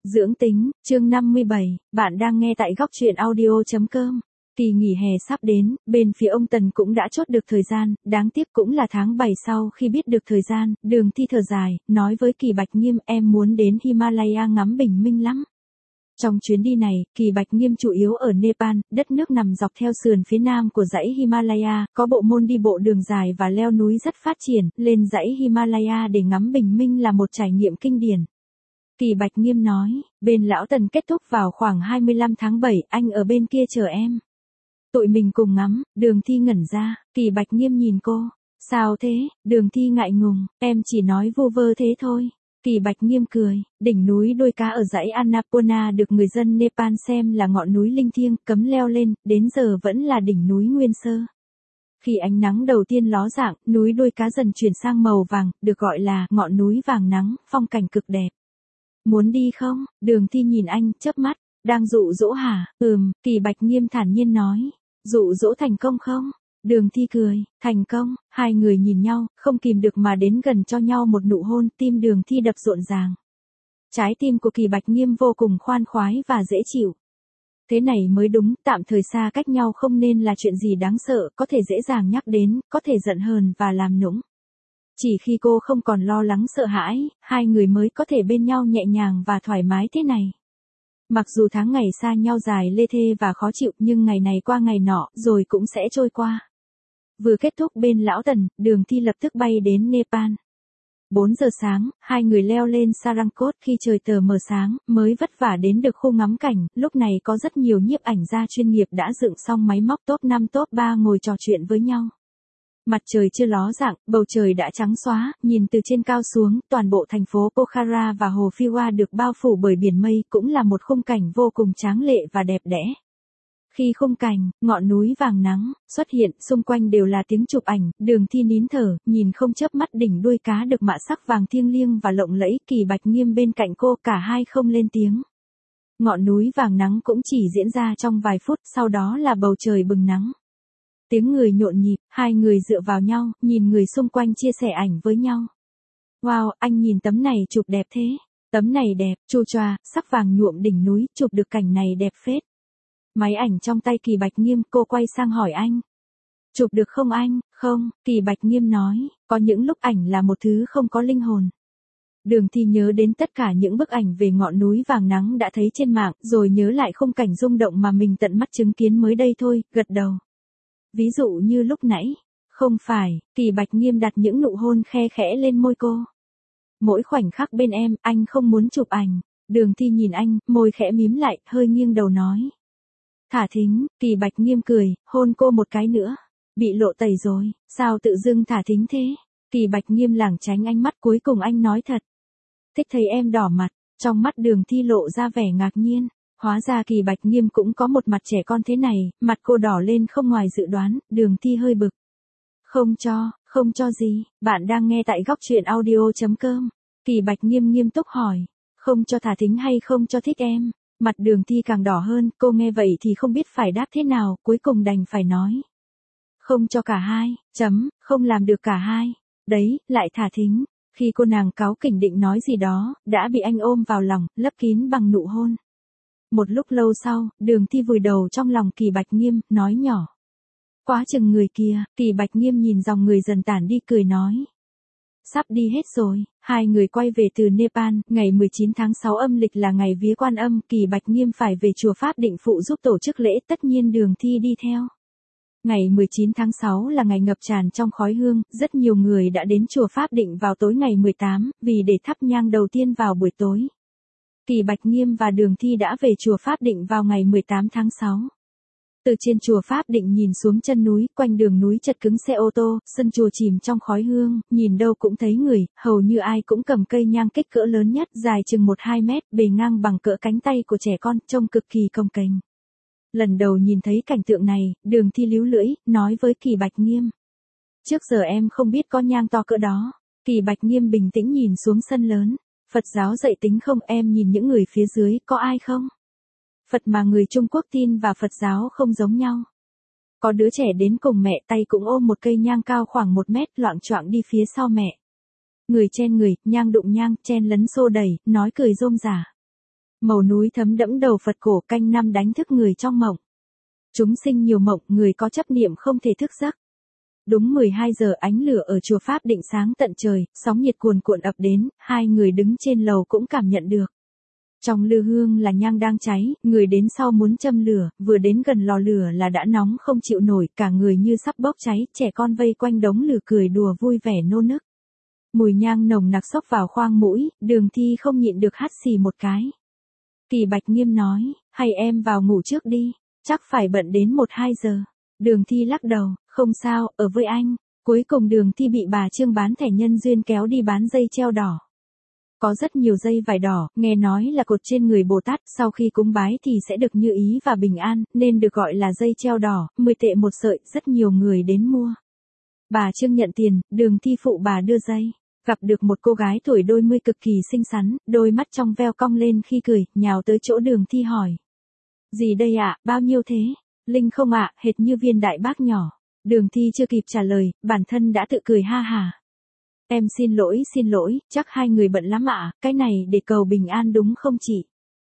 Dưỡng tính, chương 57, bạn đang nghe tại góc truyện audio.com. Kỳ nghỉ hè sắp đến, bên phía ông Tần cũng đã chốt được thời gian, đáng tiếc cũng là tháng 7 sau khi biết được thời gian, Đường Thi thở dài, nói với Kỳ Bạch Nghiêm em muốn đến Himalaya ngắm bình minh lắm. Trong chuyến đi này, Kỳ Bạch Nghiêm chủ yếu ở Nepal, đất nước nằm dọc theo sườn phía nam của dãy Himalaya, có bộ môn đi bộ đường dài và leo núi rất phát triển, lên dãy Himalaya để ngắm bình minh là một trải nghiệm kinh điển. Kỳ Bạch Nghiêm nói, bên lão Tần kết thúc vào khoảng 25 tháng 7, anh ở bên kia chờ em. Tụi mình cùng ngắm, Đường Thi ngẩn ra, Kỳ Bạch Nghiêm nhìn cô. Sao thế, Đường Thi ngại ngùng, em chỉ nói vu vơ thế thôi. Kỳ Bạch Nghiêm cười, đỉnh núi đôi cá ở dãy Annapurna được người dân Nepal xem là ngọn núi linh thiêng, cấm leo lên, đến giờ vẫn là đỉnh núi nguyên sơ. Khi ánh nắng đầu tiên ló dạng, núi đôi cá dần chuyển sang màu vàng, được gọi là ngọn núi vàng nắng, phong cảnh cực đẹp. Muốn đi không? Đường Thi nhìn anh, chớp mắt, đang dụ dỗ hả? Kỳ Bạch Nghiêm thản nhiên nói. Dụ dỗ thành công không? Đường Thi cười, thành công, hai người nhìn nhau, không kìm được mà đến gần cho nhau một nụ hôn, tim Đường Thi đập rộn ràng. Trái tim của Kỳ Bạch Nghiêm vô cùng khoan khoái và dễ chịu. Thế này mới đúng, tạm thời xa cách nhau không nên là chuyện gì đáng sợ, có thể dễ dàng nhắc đến, có thể giận hờn và làm nũng. Chỉ khi cô không còn lo lắng sợ hãi, hai người mới có thể bên nhau nhẹ nhàng và thoải mái thế này. Mặc dù tháng ngày xa nhau dài lê thê và khó chịu nhưng ngày này qua ngày nọ rồi cũng sẽ trôi qua. Vừa kết thúc bên lão Tần, Đường Thi lập tức bay đến Nepal. 4 giờ sáng, hai người leo lên Sarangkot khi trời tờ mờ sáng, mới vất vả đến được khu ngắm cảnh, lúc này có rất nhiều nhiếp ảnh gia chuyên nghiệp đã dựng xong máy móc top 5 top 3 ngồi trò chuyện với nhau. Mặt trời chưa ló dạng, bầu trời đã trắng xóa, nhìn từ trên cao xuống, toàn bộ thành phố Pokhara và hồ Phiwa được bao phủ bởi biển mây, cũng là một khung cảnh vô cùng tráng lệ và đẹp đẽ. Khi khung cảnh, ngọn núi vàng nắng, xuất hiện, xung quanh đều là tiếng chụp ảnh, Đường Thi nín thở, nhìn không chớp mắt đỉnh đuôi cá được mạ sắc vàng thiêng liêng và lộng lẫy, Kỳ Bạch Nghiêm bên cạnh cô, cả hai không lên tiếng. Ngọn núi vàng nắng cũng chỉ diễn ra trong vài phút, sau đó là bầu trời bừng nắng. Tiếng người nhộn nhịp, hai người dựa vào nhau, nhìn người xung quanh chia sẻ ảnh với nhau. Wow, anh nhìn tấm này chụp đẹp thế. Tấm này đẹp, chu choa, sắc vàng nhuộm đỉnh núi, chụp được cảnh này đẹp phết. Máy ảnh trong tay Kỳ Bạch Nghiêm, cô quay sang hỏi anh. Chụp được không anh? Không, Kỳ Bạch Nghiêm nói, có những lúc ảnh là một thứ không có linh hồn. Đường Thi nhớ đến tất cả những bức ảnh về ngọn núi vàng nắng đã thấy trên mạng, rồi nhớ lại khung cảnh rung động mà mình tận mắt chứng kiến mới đây thôi, gật đầu. Ví dụ như lúc nãy, không phải, Kỳ Bạch Nghiêm đặt những nụ hôn khe khẽ lên môi cô. Mỗi khoảnh khắc bên em, anh không muốn chụp ảnh. Đường Thi nhìn anh, môi khẽ mím lại, hơi nghiêng đầu nói. Thả thính, Kỳ Bạch Nghiêm cười, hôn cô một cái nữa. Bị lộ tẩy rồi, sao tự dưng thả thính thế? Kỳ Bạch Nghiêm lảng tránh ánh mắt, cuối cùng anh nói thật. Thích thấy em đỏ mặt, trong mắt Đường Thi lộ ra vẻ ngạc nhiên. Hóa ra Kỳ Bạch Nghiêm cũng có một mặt trẻ con thế này, mặt cô đỏ lên không ngoài dự đoán, Đường Thi hơi bực. Không cho gì, bạn đang nghe tại góc truyện audio.com. Kỳ Bạch Nghiêm nghiêm túc hỏi, không cho thả thính hay không cho thích em? Mặt Đường Thi càng đỏ hơn, cô nghe vậy thì không biết phải đáp thế nào, cuối cùng đành phải nói. Không cho cả hai, không làm được cả hai. Đấy, lại thả thính. Khi cô nàng cáu kỉnh định nói gì đó, đã bị anh ôm vào lòng, lấp kín bằng nụ hôn. Một lúc lâu sau, Đường Thi vùi đầu trong lòng Kỳ Bạch Nghiêm, nói nhỏ. Quá chừng người kia, Kỳ Bạch Nghiêm nhìn dòng người dần tản đi cười nói. Sắp đi hết rồi, hai người quay về từ Nepal, ngày 19 tháng 6 âm lịch là ngày vía Quan Âm, Kỳ Bạch Nghiêm phải về chùa Pháp Định phụ giúp tổ chức lễ, tất nhiên Đường Thi đi theo. Ngày 19 tháng 6 là ngày ngập tràn trong khói hương, rất nhiều người đã đến chùa Pháp Định vào tối ngày 18, vì để thắp nhang đầu tiên vào buổi tối. Kỳ Bạch Nghiêm và Đường Thi đã về chùa Pháp Định vào ngày 18 tháng 6. Từ trên chùa Pháp Định nhìn xuống chân núi, quanh đường núi chật cứng xe ô tô, sân chùa chìm trong khói hương, nhìn đâu cũng thấy người, hầu như ai cũng cầm cây nhang kích cỡ lớn nhất, dài chừng 1-2 mét, bề ngang bằng cỡ cánh tay của trẻ con, trông cực kỳ cồng kềnh. Lần đầu nhìn thấy cảnh tượng này, Đường Thi líu lưỡi, nói với Kỳ Bạch Nghiêm. Trước giờ em không biết có nhang to cỡ đó. Kỳ Bạch Nghiêm bình tĩnh nhìn xuống sân lớn. Phật giáo dạy tính không, em nhìn những người phía dưới, có ai không? Phật mà người Trung Quốc tin và Phật giáo không giống nhau. Có đứa trẻ đến cùng mẹ, tay cũng ôm một cây nhang cao khoảng 1 mét, loạng choạng đi phía sau mẹ. Người chen người, nhang đụng nhang, chen lấn xô đẩy, nói cười rôm rả. Màu núi thấm đẫm đầu Phật cổ canh năm đánh thức người trong mộng. Chúng sinh nhiều mộng, người có chấp niệm không thể thức giấc. Đúng 12 giờ ánh lửa ở chùa Pháp Định sáng tận trời, sóng nhiệt cuồn cuộn ập đến, hai người đứng trên lầu cũng cảm nhận được. Trong lư hương là nhang đang cháy, người đến sau muốn châm lửa, vừa đến gần lò lửa là đã nóng không chịu nổi, cả người như sắp bốc cháy, trẻ con vây quanh đống lửa cười đùa vui vẻ nô nức. Mùi nhang nồng nặc xốc vào khoang mũi, Đường Thi không nhịn được hắt xì một cái. Kỳ Bạch Nghiêm nói, hay em vào ngủ trước đi, chắc phải bận đến 1-2 giờ. Đường Thi lắc đầu, không sao, ở với anh. Cuối cùng Đường Thi bị bà Trương bán thẻ nhân duyên kéo đi bán dây treo đỏ. Có rất nhiều dây vải đỏ, nghe nói là cột trên người Bồ Tát, sau khi cúng bái thì sẽ được như ý và bình an, nên được gọi là dây treo đỏ, 10 tệ một sợi, rất nhiều người đến mua. Bà Trương nhận tiền, Đường Thi phụ bà đưa dây. Gặp được một cô gái tuổi đôi mươi cực kỳ xinh xắn, đôi mắt trong veo cong lên khi cười, nhào tới chỗ Đường Thi hỏi. Gì đây ạ, bao nhiêu thế? Linh không ạ, hệt như viên đại bác nhỏ. Đường Thi chưa kịp trả lời, bản thân đã tự cười ha hà. Em xin lỗi, chắc hai người bận lắm ạ, cái này để cầu bình an đúng không chị?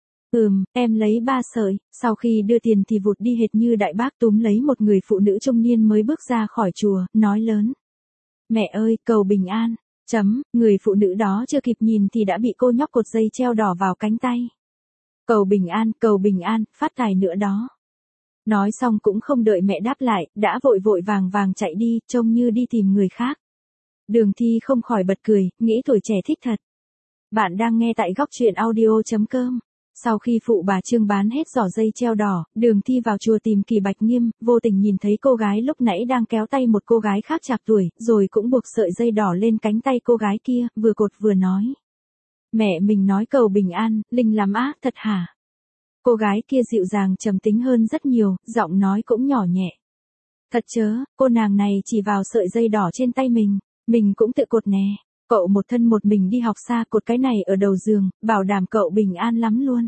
Em lấy 3 sợi, sau khi đưa tiền thì vụt đi hệt như đại bác túm lấy một người phụ nữ trung niên mới bước ra khỏi chùa, nói lớn. Mẹ ơi, cầu bình an. Người phụ nữ đó chưa kịp nhìn thì đã bị cô nhóc cột dây treo đỏ vào cánh tay. Cầu bình an, phát tài nữa đó. Nói xong cũng không đợi mẹ đáp lại, đã vội vội vàng vàng chạy đi, trông như đi tìm người khác. Đường Thi không khỏi bật cười, nghĩ tuổi trẻ thích thật. Bạn đang nghe tại góc truyện audio.com. Sau khi phụ bà Trương bán hết giỏ dây treo đỏ, Đường Thi vào chùa tìm Kỳ Bạch Nghiêm, vô tình nhìn thấy cô gái lúc nãy đang kéo tay một cô gái khác chạc tuổi, rồi cũng buộc sợi dây đỏ lên cánh tay cô gái kia, vừa cột vừa nói. Mẹ mình nói cầu bình an, linh lắm á, thật hả? Cô gái kia dịu dàng trầm tính hơn rất nhiều, giọng nói cũng nhỏ nhẹ. Thật chớ, cô nàng này chỉ vào sợi dây đỏ trên tay mình cũng tự cột nè. Cậu một thân một mình đi học xa cột cái này ở đầu giường, bảo đảm cậu bình an lắm luôn.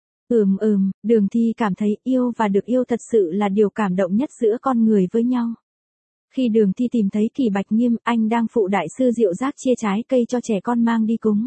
Đường Thi cảm thấy yêu và được yêu thật sự là điều cảm động nhất giữa con người với nhau. Khi Đường Thi tìm thấy Kỳ Bạch Nghiêm, anh đang phụ đại sư Diệu Giác chia trái cây cho trẻ con mang đi cúng.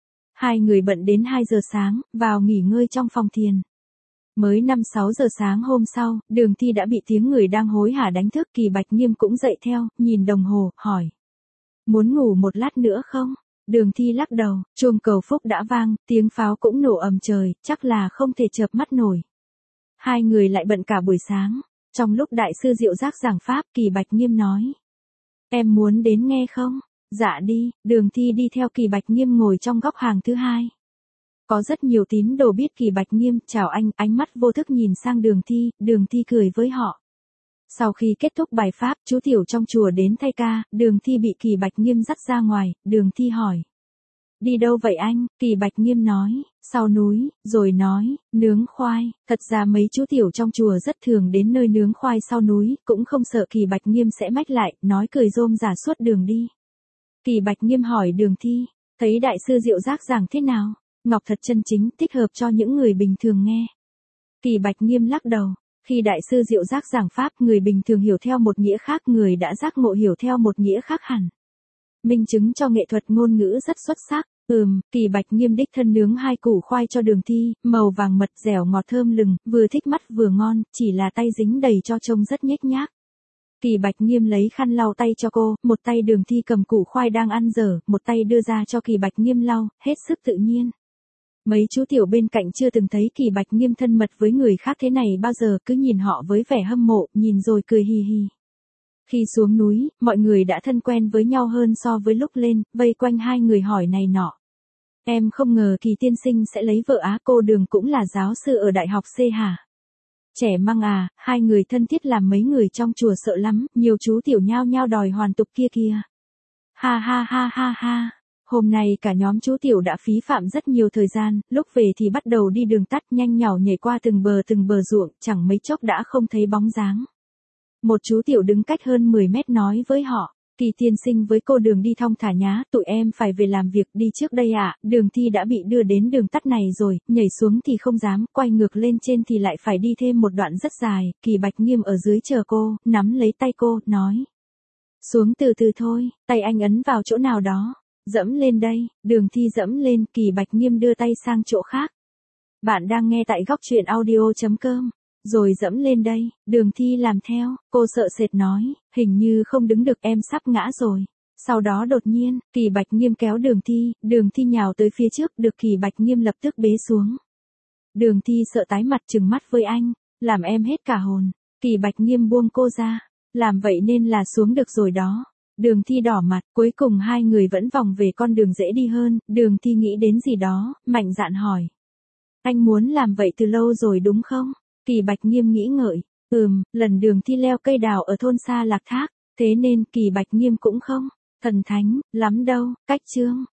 Hai người bận đến 2 giờ sáng, vào nghỉ ngơi trong phòng thiền. Mới 5-6 giờ sáng hôm sau, Đường Thi đã bị tiếng người đang hối hả đánh thức. Kỳ Bạch Nghiêm cũng dậy theo, nhìn đồng hồ, hỏi. Muốn ngủ một lát nữa không? Đường Thi lắc đầu, chuông cầu phúc đã vang, tiếng pháo cũng nổ ầm trời, chắc là không thể chợp mắt nổi. Hai người lại bận cả buổi sáng. Trong lúc đại sư Diệu Giác giảng pháp, Kỳ Bạch Nghiêm nói. Em muốn đến nghe không? Dạ đi, Đường Thi đi theo Kỳ Bạch Nghiêm ngồi trong góc hàng thứ 2. Có rất nhiều tín đồ biết Kỳ Bạch Nghiêm, chào anh, ánh mắt vô thức nhìn sang Đường Thi cười với họ. Sau khi kết thúc bài pháp, chú tiểu trong chùa đến thay ca, Đường Thi bị Kỳ Bạch Nghiêm dắt ra ngoài, Đường Thi hỏi. Đi đâu vậy anh? Kỳ Bạch Nghiêm nói, sau núi, rồi nói, nướng khoai. Thật ra mấy chú tiểu trong chùa rất thường đến nơi nướng khoai sau núi, cũng không sợ Kỳ Bạch Nghiêm sẽ mách lại, nói cười rôm rả suốt đường đi. Kỳ Bạch Nghiêm hỏi Đường Thi, thấy đại sư Diệu Giác giảng thế nào? Ngọc thật chân chính, thích hợp cho những người bình thường nghe. Kỳ Bạch Nghiêm lắc đầu. Khi đại sư Diệu Giác giảng pháp, người bình thường hiểu theo một nghĩa khác, người đã giác ngộ hiểu theo một nghĩa khác hẳn. Minh chứng cho nghệ thuật ngôn ngữ rất xuất sắc. Kỳ Bạch Nghiêm đích thân nướng 2 củ khoai cho Đường Thi, màu vàng mật dẻo ngọt thơm lừng, vừa thích mắt vừa ngon, chỉ là tay dính đầy cho trông rất nhếch nhác. Kỳ Bạch Nghiêm lấy khăn lau tay cho cô, một tay Đường Thi cầm củ khoai đang ăn dở, một tay đưa ra cho Kỳ Bạch Nghiêm lau, hết sức tự nhiên. Mấy chú tiểu bên cạnh chưa từng thấy Kỳ Bạch Nghiêm thân mật với người khác thế này bao giờ, cứ nhìn họ với vẻ hâm mộ, nhìn rồi cười hì hì. Khi xuống núi, mọi người đã thân quen với nhau hơn so với lúc lên, vây quanh hai người hỏi này nọ. Em không ngờ Kỳ tiên sinh sẽ lấy vợ á, cô Đường cũng là giáo sư ở đại học C hả? Trẻ măng à, hai người thân thiết làm mấy người trong chùa sợ lắm, nhiều chú tiểu nhao nhao đòi hoàn tục kia kìa. Ha ha ha ha ha. Hôm nay cả nhóm chú tiểu đã phí phạm rất nhiều thời gian, lúc về thì bắt đầu đi đường tắt nhanh nhỏ nhảy qua từng bờ ruộng, chẳng mấy chốc đã không thấy bóng dáng. Một chú tiểu đứng cách hơn 10 mét nói với họ, Kỳ tiên sinh với cô Đường đi thong thả nhá, tụi em phải về làm việc đi trước đây ạ. Đường Thi đã bị đưa đến đường tắt này rồi, nhảy xuống thì không dám, quay ngược lên trên thì lại phải đi thêm một đoạn rất dài. Kỳ Bạch Nghiêm ở dưới chờ cô, nắm lấy tay cô, nói. Xuống từ từ thôi, tay anh ấn vào chỗ nào đó. Dẫm lên đây, Đường Thi dẫm lên, Kỳ Bạch Nghiêm đưa tay sang chỗ khác. Bạn đang nghe tại góc chuyện audio.com. Rồi dẫm lên đây, Đường Thi làm theo, cô sợ sệt nói, hình như không đứng được em sắp ngã rồi. Sau đó đột nhiên, Kỳ Bạch Nghiêm kéo Đường Thi nhào tới phía trước được Kỳ Bạch Nghiêm lập tức bế xuống. Đường Thi sợ tái mặt trừng mắt với anh, làm em hết cả hồn. Kỳ Bạch Nghiêm buông cô ra, làm vậy nên là xuống được rồi đó. Đường Thi đỏ mặt, cuối cùng hai người vẫn vòng về con đường dễ đi hơn, Đường Thi nghĩ đến gì đó, mạnh dạn hỏi. Anh muốn làm vậy từ lâu rồi đúng không? Kỳ Bạch Nghiêm nghĩ ngợi, lần Đường Thi leo cây đào ở thôn xa Lạc Thác, thế nên Kỳ Bạch Nghiêm cũng không thần thánh lắm đâu, cách chương.